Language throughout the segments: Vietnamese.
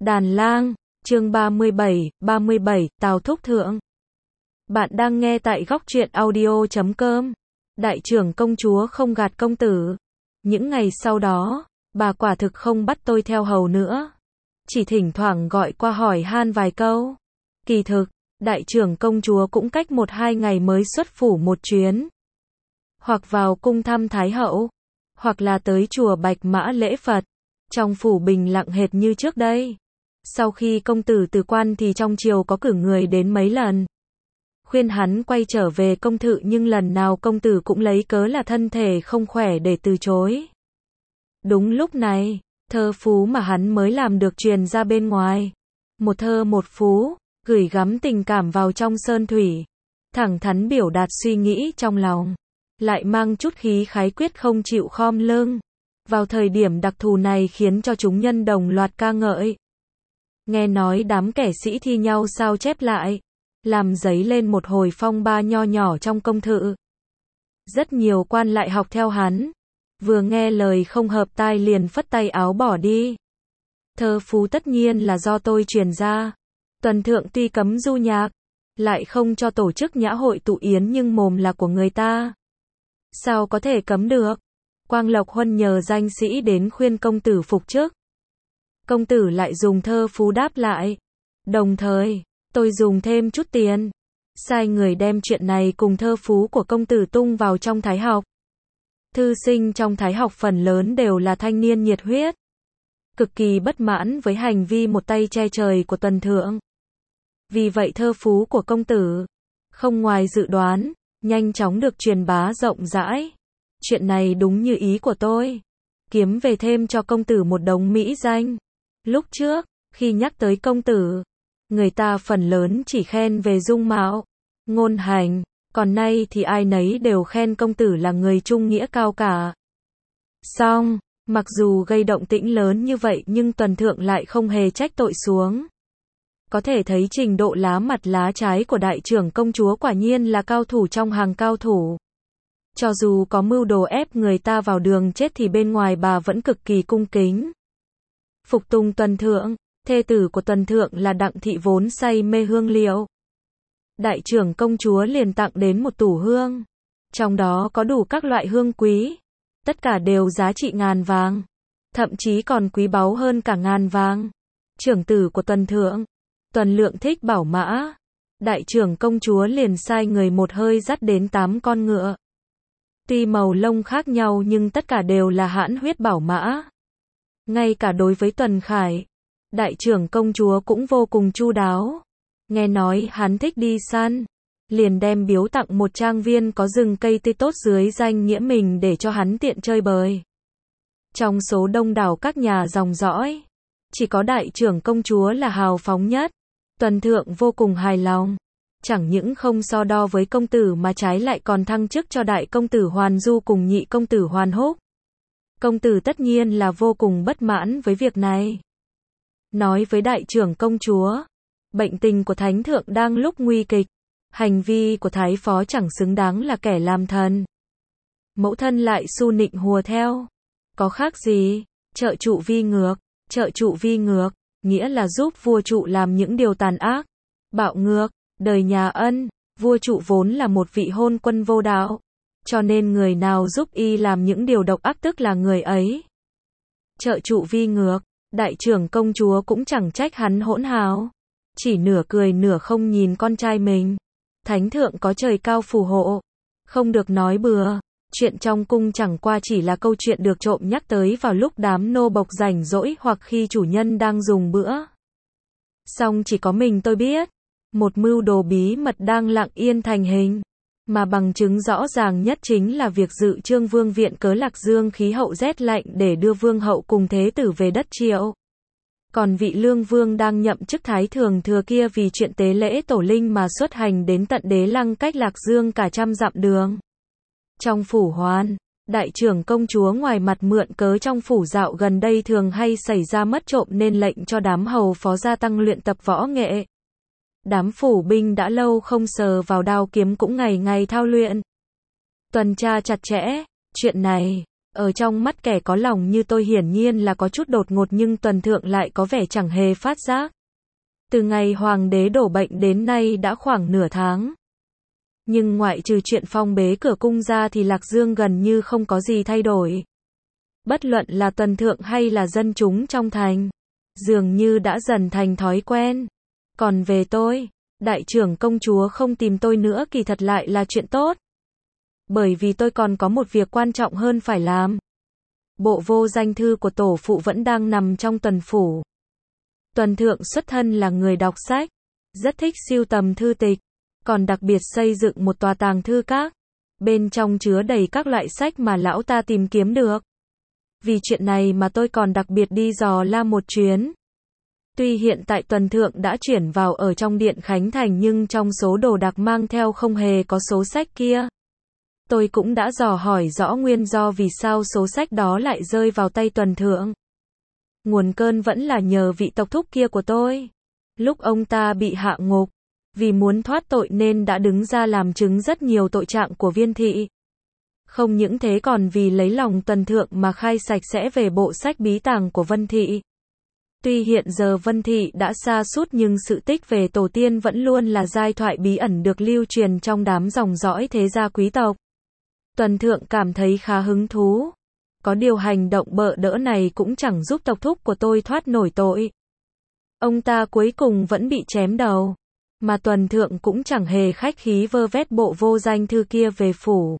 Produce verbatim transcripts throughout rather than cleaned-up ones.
Đàn lang, chương ba mươi bảy, ba mươi bảy, Tào Thúc Thượng. Bạn đang nghe tại góc truyện audio chấm com. Đại trưởng công chúa không gạt công tử. Những ngày sau đó, bà quả thực không bắt tôi theo hầu nữa. Chỉ thỉnh thoảng gọi qua hỏi han vài câu. Kỳ thực, đại trưởng công chúa cũng cách một hai ngày mới xuất phủ một chuyến. Hoặc vào cung thăm Thái hậu, hoặc là tới chùa Bạch Mã lễ Phật. Trong phủ bình lặng hệt như trước đây. Sau khi công tử từ quan thì trong triều có cử người đến mấy lần. Khuyên hắn quay trở về công thự nhưng lần nào công tử cũng lấy cớ là thân thể không khỏe để từ chối. Đúng lúc này, thơ phú mà hắn mới làm được truyền ra bên ngoài. Một thơ một phú, gửi gắm tình cảm vào trong sơn thủy. Thẳng thắn biểu đạt suy nghĩ trong lòng. Lại mang chút khí khái quyết không chịu khom lưng. Vào thời điểm đặc thù này khiến cho chúng nhân đồng loạt ca ngợi. Nghe nói đám kẻ sĩ thi nhau sao chép lại, làm dấy lên một hồi phong ba nho nhỏ trong công thự. Rất nhiều quan lại học theo hắn, vừa nghe lời không hợp tai liền phất tay áo bỏ đi. Thơ phú tất nhiên là do tôi truyền ra. Tuần thượng tuy cấm du nhạc, lại không cho tổ chức nhã hội tụ yến nhưng mồm là của người ta. Sao có thể cấm được? Quang Lộc Huân nhờ danh sĩ đến khuyên công tử phục chức. Công tử lại dùng thơ phú đáp lại. Đồng thời, tôi dùng thêm chút tiền. Sai người đem chuyện này cùng thơ phú của công tử tung vào trong Thái học. Thư sinh trong Thái học phần lớn đều là thanh niên nhiệt huyết. Cực kỳ bất mãn với hành vi một tay che trời của Tuần thượng. Vì vậy thơ phú của công tử, không ngoài dự đoán, nhanh chóng được truyền bá rộng rãi. Chuyện này đúng như ý của tôi. Kiếm về thêm cho công tử một đống mỹ danh. Lúc trước, khi nhắc tới công tử, người ta phần lớn chỉ khen về dung mạo, ngôn hành, còn nay thì ai nấy đều khen công tử là người trung nghĩa cao cả. Song, mặc dù gây động tĩnh lớn như vậy nhưng Tuần thượng lại không hề trách tội xuống. Có thể thấy trình độ lá mặt lá trái của đại trưởng công chúa quả nhiên là cao thủ trong hàng cao thủ. Cho dù có mưu đồ ép người ta vào đường chết thì bên ngoài bà vẫn cực kỳ cung kính. Phục tùng Tuần thượng, thê tử của Tuần thượng là Đặng thị vốn say mê hương liệu. Đại trưởng công chúa liền tặng đến một tủ hương. Trong đó có đủ các loại hương quý. Tất cả đều giá trị ngàn vàng. Thậm chí còn quý báu hơn cả ngàn vàng. Trưởng tử của Tuần thượng, Tuần lượng thích bảo mã. Đại trưởng công chúa liền sai người một hơi dắt đến tám con ngựa. Tuy màu lông khác nhau nhưng tất cả đều là hãn huyết bảo mã. Ngay cả đối với Tuần Khải, đại trưởng công chúa cũng vô cùng chu đáo. Nghe nói hắn thích đi săn, liền đem biếu tặng một trang viên có rừng cây tươi tốt dưới danh nghĩa mình để cho hắn tiện chơi bời. Trong số đông đảo các nhà dòng dõi, chỉ có đại trưởng công chúa là hào phóng nhất. Tuần thượng vô cùng hài lòng. Chẳng những không so đo với công tử mà trái lại còn thăng chức cho đại công tử Hoàn Du cùng nhị công tử Hoàn Húc. Công tử tất nhiên là vô cùng bất mãn với việc này. Nói với đại trưởng công chúa, bệnh tình của thánh thượng đang lúc nguy kịch, hành vi của thái phó chẳng xứng đáng là kẻ làm thần. Mẫu thân lại su nịnh hùa theo. Có khác gì? Trợ trụ vi ngược. Trợ trụ vi ngược, nghĩa là giúp vua trụ làm những điều tàn ác, bạo ngược. Đời nhà Ân, vua trụ vốn là một vị hôn quân vô đạo. Cho nên người nào giúp y làm những điều độc ác tức là người ấy. Trợ trụ vi ngược, đại trưởng công chúa cũng chẳng trách hắn hỗn hào. Chỉ nửa cười nửa không nhìn con trai mình. Thánh thượng có trời cao phù hộ. Không được nói bừa. Chuyện trong cung chẳng qua chỉ là câu chuyện được trộm nhắc tới vào lúc đám nô bộc rảnh rỗi hoặc khi chủ nhân đang dùng bữa. Song chỉ có mình tôi biết. Một mưu đồ bí mật đang lặng yên thành hình. Mà bằng chứng rõ ràng nhất chính là việc dự trương vương viện cớ Lạc Dương khí hậu rét lạnh để đưa vương hậu cùng thế tử về đất Triệu. Còn vị lương vương đang nhậm chức thái thường thừa kia vì chuyện tế lễ tổ linh mà xuất hành đến tận Đế Lăng cách Lạc Dương cả trăm dặm đường. Trong phủ Hoan, đại trưởng công chúa ngoài mặt mượn cớ trong phủ dạo gần đây thường hay xảy ra mất trộm nên lệnh cho đám hầu phó gia tăng luyện tập võ nghệ. Đám phủ binh đã lâu không sờ vào đao kiếm cũng ngày ngày thao luyện. Tuần tra chặt chẽ, chuyện này, Ở trong mắt kẻ có lòng như tôi hiển nhiên là có chút đột ngột nhưng Tuần Thượng lại có vẻ chẳng hề phát giác. Từ ngày hoàng đế đổ bệnh đến nay đã khoảng nửa tháng. Nhưng ngoại trừ chuyện phong bế cửa cung ra thì Lạc Dương gần như không có gì thay đổi. Bất luận là Tuần Thượng hay là dân chúng trong thành, dường như đã dần thành thói quen. Còn về tôi, đại trưởng công chúa không tìm tôi nữa kỳ thật lại là chuyện tốt. Bởi vì tôi còn có một việc quan trọng hơn phải làm. Bộ vô danh thư của tổ phụ vẫn đang nằm trong Tuần phủ. Tuần Thượng xuất thân là người đọc sách, rất thích sưu tầm thư tịch, còn đặc biệt xây dựng một tòa tàng thư các. Bên trong chứa đầy các loại sách mà lão ta tìm kiếm được. Vì chuyện này mà tôi còn đặc biệt đi dò la một chuyến. Tuy hiện tại Tuần Thượng đã chuyển vào ở trong điện Khánh Thành nhưng trong số đồ đạc mang theo không hề có số sách kia. Tôi cũng đã dò hỏi rõ nguyên do vì sao số sách đó lại rơi vào tay Tuần Thượng. Nguồn cơn vẫn là nhờ vị tộc thúc kia của tôi. Lúc ông ta bị hạ ngục, vì muốn thoát tội nên đã đứng ra làm chứng rất nhiều tội trạng của Viên thị. Không những thế còn vì lấy lòng Tuần Thượng mà khai sạch sẽ về bộ sách bí tàng của Vân thị. Tuy hiện giờ Vân thị đã sa sút nhưng sự tích về tổ tiên vẫn luôn là giai thoại bí ẩn được lưu truyền trong đám dòng dõi thế gia quý tộc. Tuần Thượng cảm thấy khá hứng thú. Có điều hành động bợ đỡ này cũng chẳng giúp tộc thúc của tôi thoát nổi tội. Ông ta cuối cùng vẫn bị chém đầu. Mà Tuần Thượng cũng chẳng hề khách khí vơ vét bộ vô danh thư kia về phủ.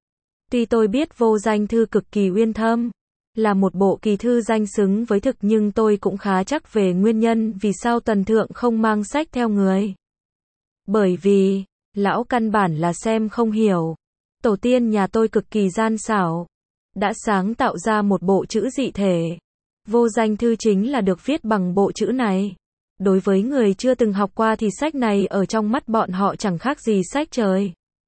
Tuy tôi biết vô danh thư cực kỳ uyên thâm, là một bộ kỳ thư danh xứng với thực nhưng tôi cũng khá chắc về nguyên nhân vì sao Tuần Thượng không mang sách theo người. Bởi vì, lão căn bản là xem không hiểu. Tổ tiên nhà tôi cực kỳ gian xảo, đã sáng tạo ra một bộ chữ dị thể. Vô danh thư chính là được viết bằng bộ chữ này. Đối với người chưa từng học qua thì sách này ở trong mắt bọn họ chẳng khác gì sách trời.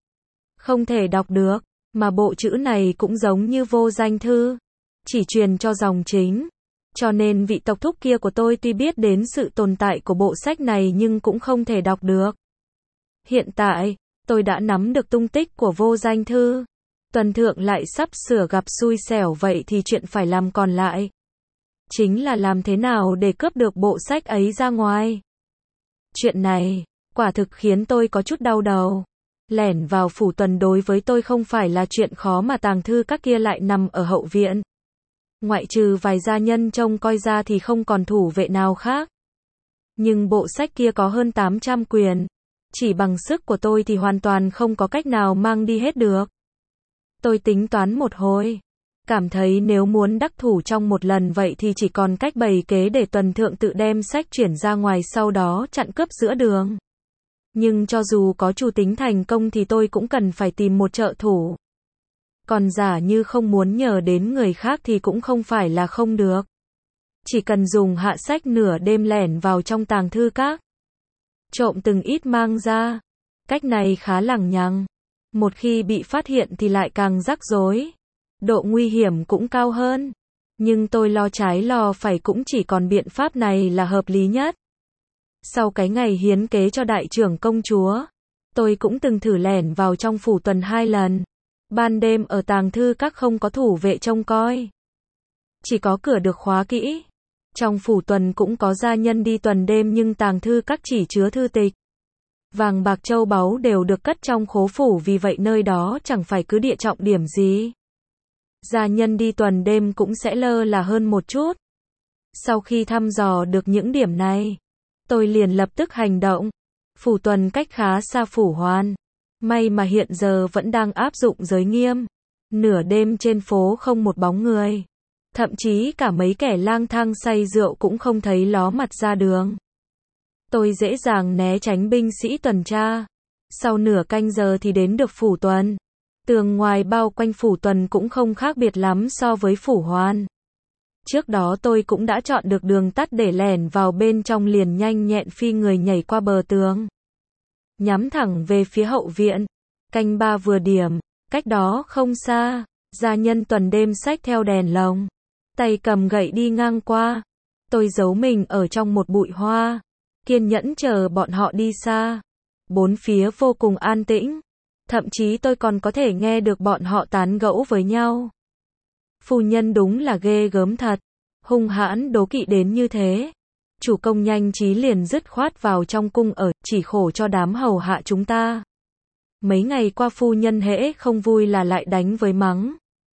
Không thể đọc được, mà bộ chữ này cũng giống như vô danh thư, chỉ truyền cho dòng chính. Cho nên vị tộc thúc kia của tôi tuy biết đến sự tồn tại của bộ sách này nhưng cũng không thể đọc được. Hiện tại, tôi đã nắm được tung tích của vô danh thư. Tuần Thượng lại sắp sửa gặp xui xẻo vậy thì chuyện phải làm còn lại chính là làm thế nào để cướp được bộ sách ấy ra ngoài. Chuyện này, quả thực khiến tôi có chút đau đầu. Lẻn vào phủ Tuần đối với tôi không phải là chuyện khó mà tàng thư các kia lại nằm ở hậu viện. Ngoại trừ vài gia nhân trông coi ra thì không còn thủ vệ nào khác. Nhưng bộ sách kia có hơn tám trăm quyển. Chỉ bằng sức của tôi thì hoàn toàn không có cách nào mang đi hết được. Tôi tính toán một hồi. Cảm thấy nếu muốn đắc thủ trong một lần vậy thì chỉ còn cách bày kế để Tuần Thượng tự đem sách chuyển ra ngoài sau đó chặn cướp giữa đường. Nhưng cho dù có chủ tính thành công thì tôi cũng cần phải tìm một trợ thủ. Còn giả như không muốn nhờ đến người khác thì cũng không phải là không được. Chỉ cần dùng hạ sách nửa đêm lẻn vào trong tàng thư các, trộm từng ít mang ra. Cách này khá lằng nhằng. Một khi bị phát hiện thì lại càng rắc rối. Độ nguy hiểm cũng cao hơn. Nhưng tôi lo trái lo phải cũng chỉ còn biện pháp này là hợp lý nhất. Sau cái ngày hiến kế cho đại trưởng công chúa, tôi cũng từng thử lẻn vào trong phủ Tuần hai lần. Ban đêm ở tàng thư các không có thủ vệ trông coi. Chỉ có cửa được khóa kỹ. Trong phủ Tuần cũng có gia nhân đi tuần đêm nhưng tàng thư các chỉ chứa thư tịch. Vàng bạc châu báu đều được cất trong khố phủ vì vậy nơi đó chẳng phải cứ địa trọng điểm gì. Gia nhân đi tuần đêm cũng sẽ lơ là hơn một chút. Sau khi thăm dò được những điểm này, tôi liền lập tức hành động. Phủ Tuần cách khá xa phủ Hoan. May mà hiện giờ vẫn đang áp dụng giới nghiêm. Nửa đêm trên phố không một bóng người. Thậm chí cả mấy kẻ lang thang say rượu cũng không thấy ló mặt ra đường. Tôi dễ dàng né tránh binh sĩ tuần tra. Sau nửa canh giờ thì đến được phủ Tuần. Tường ngoài bao quanh phủ Tuần cũng không khác biệt lắm so với phủ Hoan. Trước đó tôi cũng đã chọn được đường tắt để lẻn vào bên trong liền nhanh nhẹn phi người nhảy qua bờ tường. Nhắm thẳng về phía hậu viện. Canh ba vừa điểm, cách đó không xa, gia nhân tuần đêm xách theo đèn lồng, tay cầm gậy đi ngang qua. Tôi giấu mình ở trong một bụi hoa, kiên nhẫn chờ bọn họ đi xa. Bốn phía vô cùng an tĩnh. Thậm chí tôi còn có thể nghe được bọn họ tán gẫu với nhau. Phu nhân đúng là ghê gớm thật. Hung hãn đố kỵ đến như thế. Chủ công nhanh trí liền dứt khoát vào trong cung ở, chỉ khổ cho đám hầu hạ chúng ta. Mấy ngày qua phu nhân hễ không vui là lại đánh với mắng.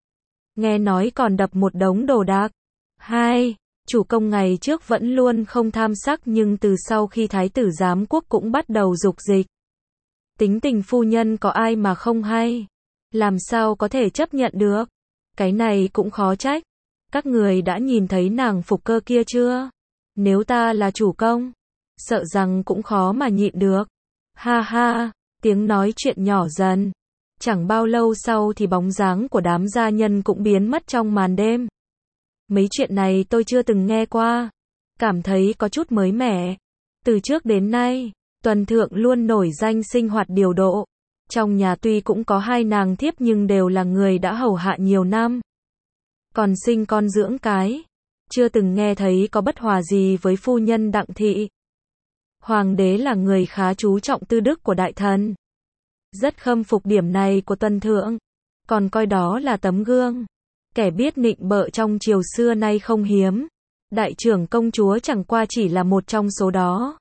Nghe nói còn đập một đống đồ đạc. Hai, chủ công ngày trước vẫn luôn không tham sắc nhưng từ sau khi thái tử giám quốc cũng bắt đầu dục dịch. Tính tình phu nhân có ai mà không hay. Làm sao có thể chấp nhận được. Cái này cũng khó trách. Các người đã nhìn thấy nàng phục cơ kia chưa? Nếu ta là chủ công, sợ rằng cũng khó mà nhịn được. Ha ha, tiếng nói chuyện nhỏ dần. Chẳng bao lâu sau thì bóng dáng của đám gia nhân cũng biến mất trong màn đêm. Mấy chuyện này tôi chưa từng nghe qua. Cảm thấy có chút mới mẻ. Từ trước đến nay, Tuần Thượng luôn nổi danh sinh hoạt điều độ. Trong nhà tuy cũng có hai nàng thiếp nhưng đều là người đã hầu hạ nhiều năm. Còn sinh con dưỡng cái. Chưa từng nghe thấy có bất hòa gì với phu nhân Đặng thị. Hoàng đế là người khá chú trọng tư đức của đại thần. Rất khâm phục điểm này của Tuần Thượng. Còn coi đó là tấm gương. Kẻ biết nịnh bợ trong triều xưa nay không hiếm. Đại trưởng công chúa chẳng qua chỉ là một trong số đó.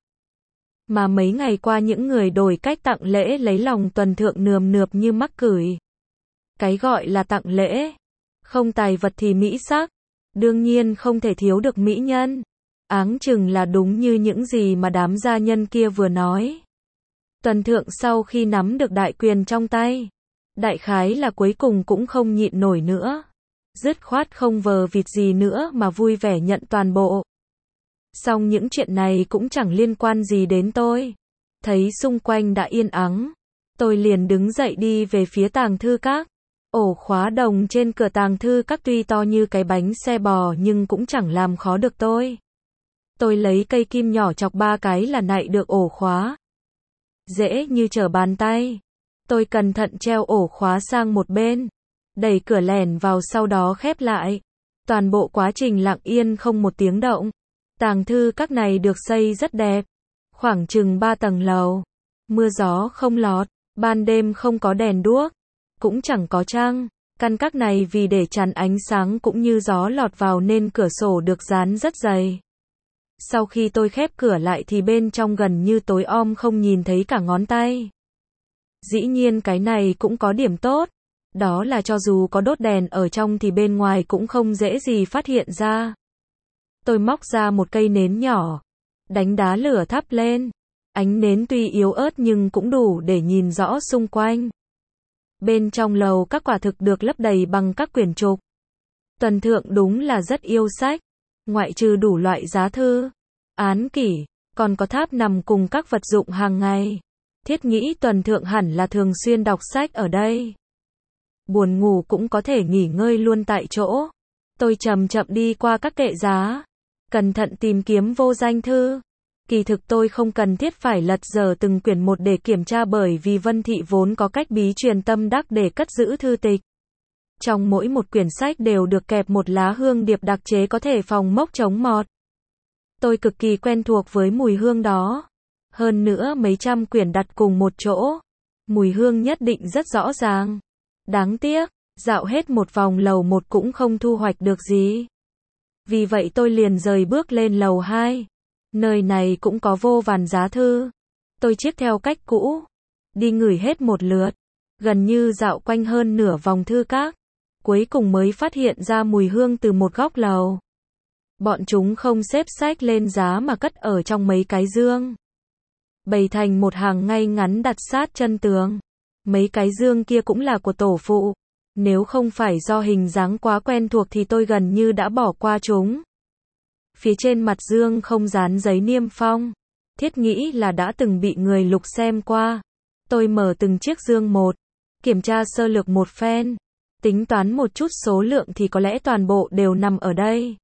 Mà mấy ngày qua những người đổi cách tặng lễ lấy lòng Tuần Thượng nườm nượp như mắc cười. Cái gọi là tặng lễ. Không tài vật thì mỹ sắc. Đương nhiên không thể thiếu được mỹ nhân. Áng chừng là đúng như những gì mà đám gia nhân kia vừa nói. Tuần Thượng sau khi nắm được đại quyền trong tay. Đại khái là cuối cùng cũng không nhịn nổi nữa. Dứt khoát không vờ vịt gì nữa mà vui vẻ nhận toàn bộ. Song những chuyện này cũng chẳng liên quan gì đến tôi. Thấy xung quanh đã yên ắng. Tôi liền đứng dậy đi về phía tàng thư các. Ổ khóa đồng trên cửa tàng thư các tuy to như cái bánh xe bò nhưng cũng chẳng làm khó được tôi. Tôi lấy cây kim nhỏ chọc ba cái là nạy được ổ khóa. Dễ như trở bàn tay. Tôi cẩn thận treo ổ khóa sang một bên. Đẩy cửa lẻn vào sau đó khép lại. Toàn bộ quá trình lặng yên không một tiếng động. Tàng thư các này được xây rất đẹp. Khoảng chừng ba tầng lầu. Mưa gió không lọt. Ban đêm không có đèn đuốc. Cũng chẳng có trăng. Căn các này vì để chắn ánh sáng cũng như gió lọt vào nên cửa sổ được dán rất dày. Sau khi tôi khép cửa lại thì bên trong gần như tối om không nhìn thấy cả ngón tay. Dĩ nhiên cái này cũng có điểm tốt. Đó là cho dù có đốt đèn ở trong thì bên ngoài cũng không dễ gì phát hiện ra. Tôi móc ra một cây nến nhỏ. Đánh đá lửa thắp lên. Ánh nến tuy yếu ớt nhưng cũng đủ để nhìn rõ xung quanh. Bên trong lầu các quả thực được lấp đầy bằng các quyển trục. Tuần Thượng đúng là rất yêu sách. Ngoại trừ đủ loại giá thư, án kỷ, còn có tháp nằm cùng các vật dụng hàng ngày. Thiết nghĩ Tuần Thượng hẳn là thường xuyên đọc sách ở đây. Buồn ngủ cũng có thể nghỉ ngơi luôn tại chỗ. Tôi chậm chậm đi qua các kệ giá. Cẩn thận tìm kiếm vô danh thư. Kỳ thực tôi không cần thiết phải lật dở từng quyển một để kiểm tra bởi vì Vân Thị vốn có cách bí truyền tâm đắc để cất giữ thư tịch. Trong mỗi một quyển sách đều được kẹp một lá hương điệp đặc chế có thể phòng mốc chống mọt. Tôi cực kỳ quen thuộc với mùi hương đó. Hơn nữa mấy trăm quyển đặt cùng một chỗ. Mùi hương nhất định rất rõ ràng. Đáng tiếc, dạo hết một vòng lầu một cũng không thu hoạch được gì. Vì vậy tôi liền rời bước lên lầu hai. Nơi này cũng có vô vàn giá thư. Tôi chiếc theo cách cũ. Đi ngửi hết một lượt. Gần như dạo quanh hơn nửa vòng thư các. Cuối cùng mới phát hiện ra mùi hương từ một góc lầu. Bọn chúng không xếp sách lên giá mà cất ở trong mấy cái dương. Bày thành một hàng ngay ngắn đặt sát chân tường. Mấy cái dương kia cũng là của tổ phụ. Nếu không phải do hình dáng quá quen thuộc thì tôi gần như đã bỏ qua chúng. Phía trên mặt dương không dán giấy niêm phong. Thiết nghĩ là đã từng bị người lục xem qua. Tôi mở từng chiếc dương một. Kiểm tra sơ lược một phen. Tính toán một chút số lượng thì có lẽ toàn bộ đều nằm ở đây.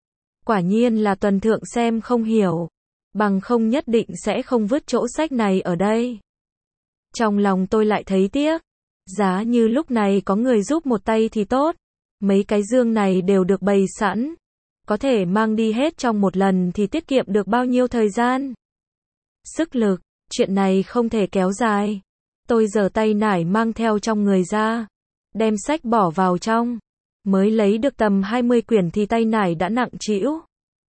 Quả nhiên là Tuần Thượng xem không hiểu. Bằng không nhất định sẽ không vứt chỗ sách này ở đây. Trong lòng tôi lại thấy tiếc. Giá như lúc này có người giúp một tay thì tốt. Mấy cái dương này đều được bày sẵn. Có thể mang đi hết trong một lần thì tiết kiệm được bao nhiêu thời gian. Sức lực, chuyện này không thể kéo dài. Tôi giở tay nải mang theo trong người ra. Đem sách bỏ vào trong. Mới lấy được tầm hai mươi quyển thì tay nải đã nặng trĩu.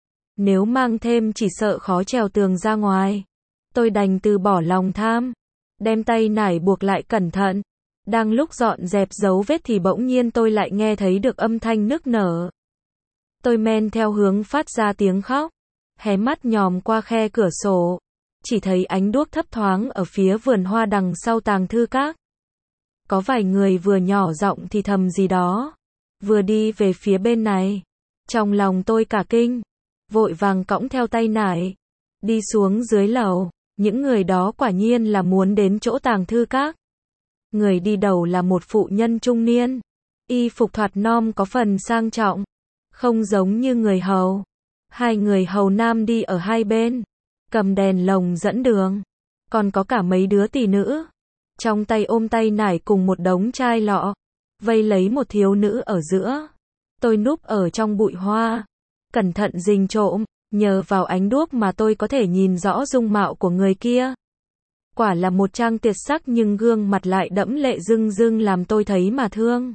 Nếu mang thêm chỉ sợ khó trèo tường ra ngoài. Tôi đành từ bỏ lòng tham. Đem tay nải buộc lại cẩn thận. Đang lúc dọn dẹp dấu vết thì bỗng nhiên tôi lại nghe thấy được âm thanh nức nở. Tôi men theo hướng phát ra tiếng khóc. Hé mắt nhòm qua khe cửa sổ. Chỉ thấy ánh đuốc thấp thoáng ở phía vườn hoa đằng sau tàng thư các. Có vài người vừa nhỏ giọng thì thầm gì đó. Vừa đi về phía bên này. Trong lòng tôi cả kinh. Vội vàng cõng theo tay nải. Đi xuống dưới lầu. Những người đó quả nhiên là muốn đến chỗ tàng thư các. Người đi đầu là một phụ nhân trung niên. Y phục thoạt non có phần sang trọng. Không giống như người hầu. Hai người hầu nam đi ở hai bên. Cầm đèn lồng dẫn đường. Còn có cả mấy đứa tỳ nữ. Trong tay ôm tay nải cùng một đống chai lọ. Vây lấy một thiếu nữ ở giữa. Tôi núp ở trong bụi hoa. Cẩn thận rình trộm. Nhờ vào ánh đuốc mà tôi có thể nhìn rõ dung mạo của người kia. Quả là một trang tuyệt sắc nhưng gương mặt lại đẫm lệ rưng rưng làm tôi thấy mà thương.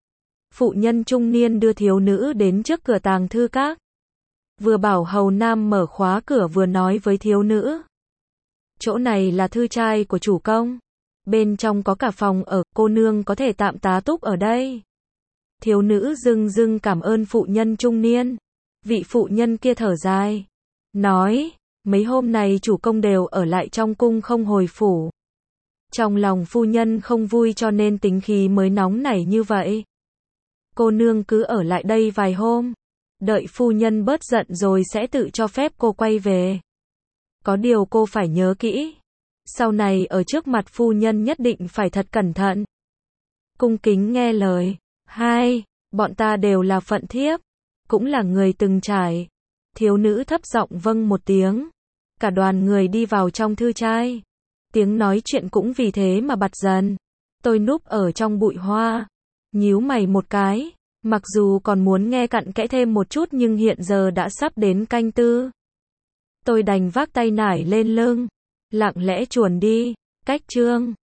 Phụ nhân trung niên đưa thiếu nữ đến trước cửa tàng thư các. Vừa bảo hầu nam mở khóa cửa vừa nói với thiếu nữ. Chỗ này là thư trai của chủ công. Bên trong có cả phòng ở, cô nương có thể tạm tá túc ở đây. Thiếu nữ rưng rưng cảm ơn phụ nhân trung niên. Vị phụ nhân kia thở dài. Nói, mấy hôm này chủ công đều ở lại trong cung không hồi phủ. Trong lòng phu nhân không vui cho nên tính khí mới nóng nảy như vậy. Cô nương cứ ở lại đây vài hôm. Đợi phu nhân bớt giận rồi sẽ tự cho phép cô quay về. Có điều cô phải nhớ kỹ. Sau này ở trước mặt phu nhân nhất định phải thật cẩn thận. Cung kính nghe lời. Hai, bọn ta đều là phận thiếp. Cũng là người từng trải. Thiếu nữ thấp giọng vâng một tiếng. Cả đoàn người đi vào trong thư trai. Tiếng nói chuyện cũng vì thế mà bặt dần. Tôi núp ở trong bụi hoa. Nhíu mày một cái. Mặc dù còn muốn nghe cặn kẽ thêm một chút nhưng hiện giờ đã sắp đến canh tư. Tôi đành vác tay nải lên lưng. Lặng lẽ chuồn đi. Cách chương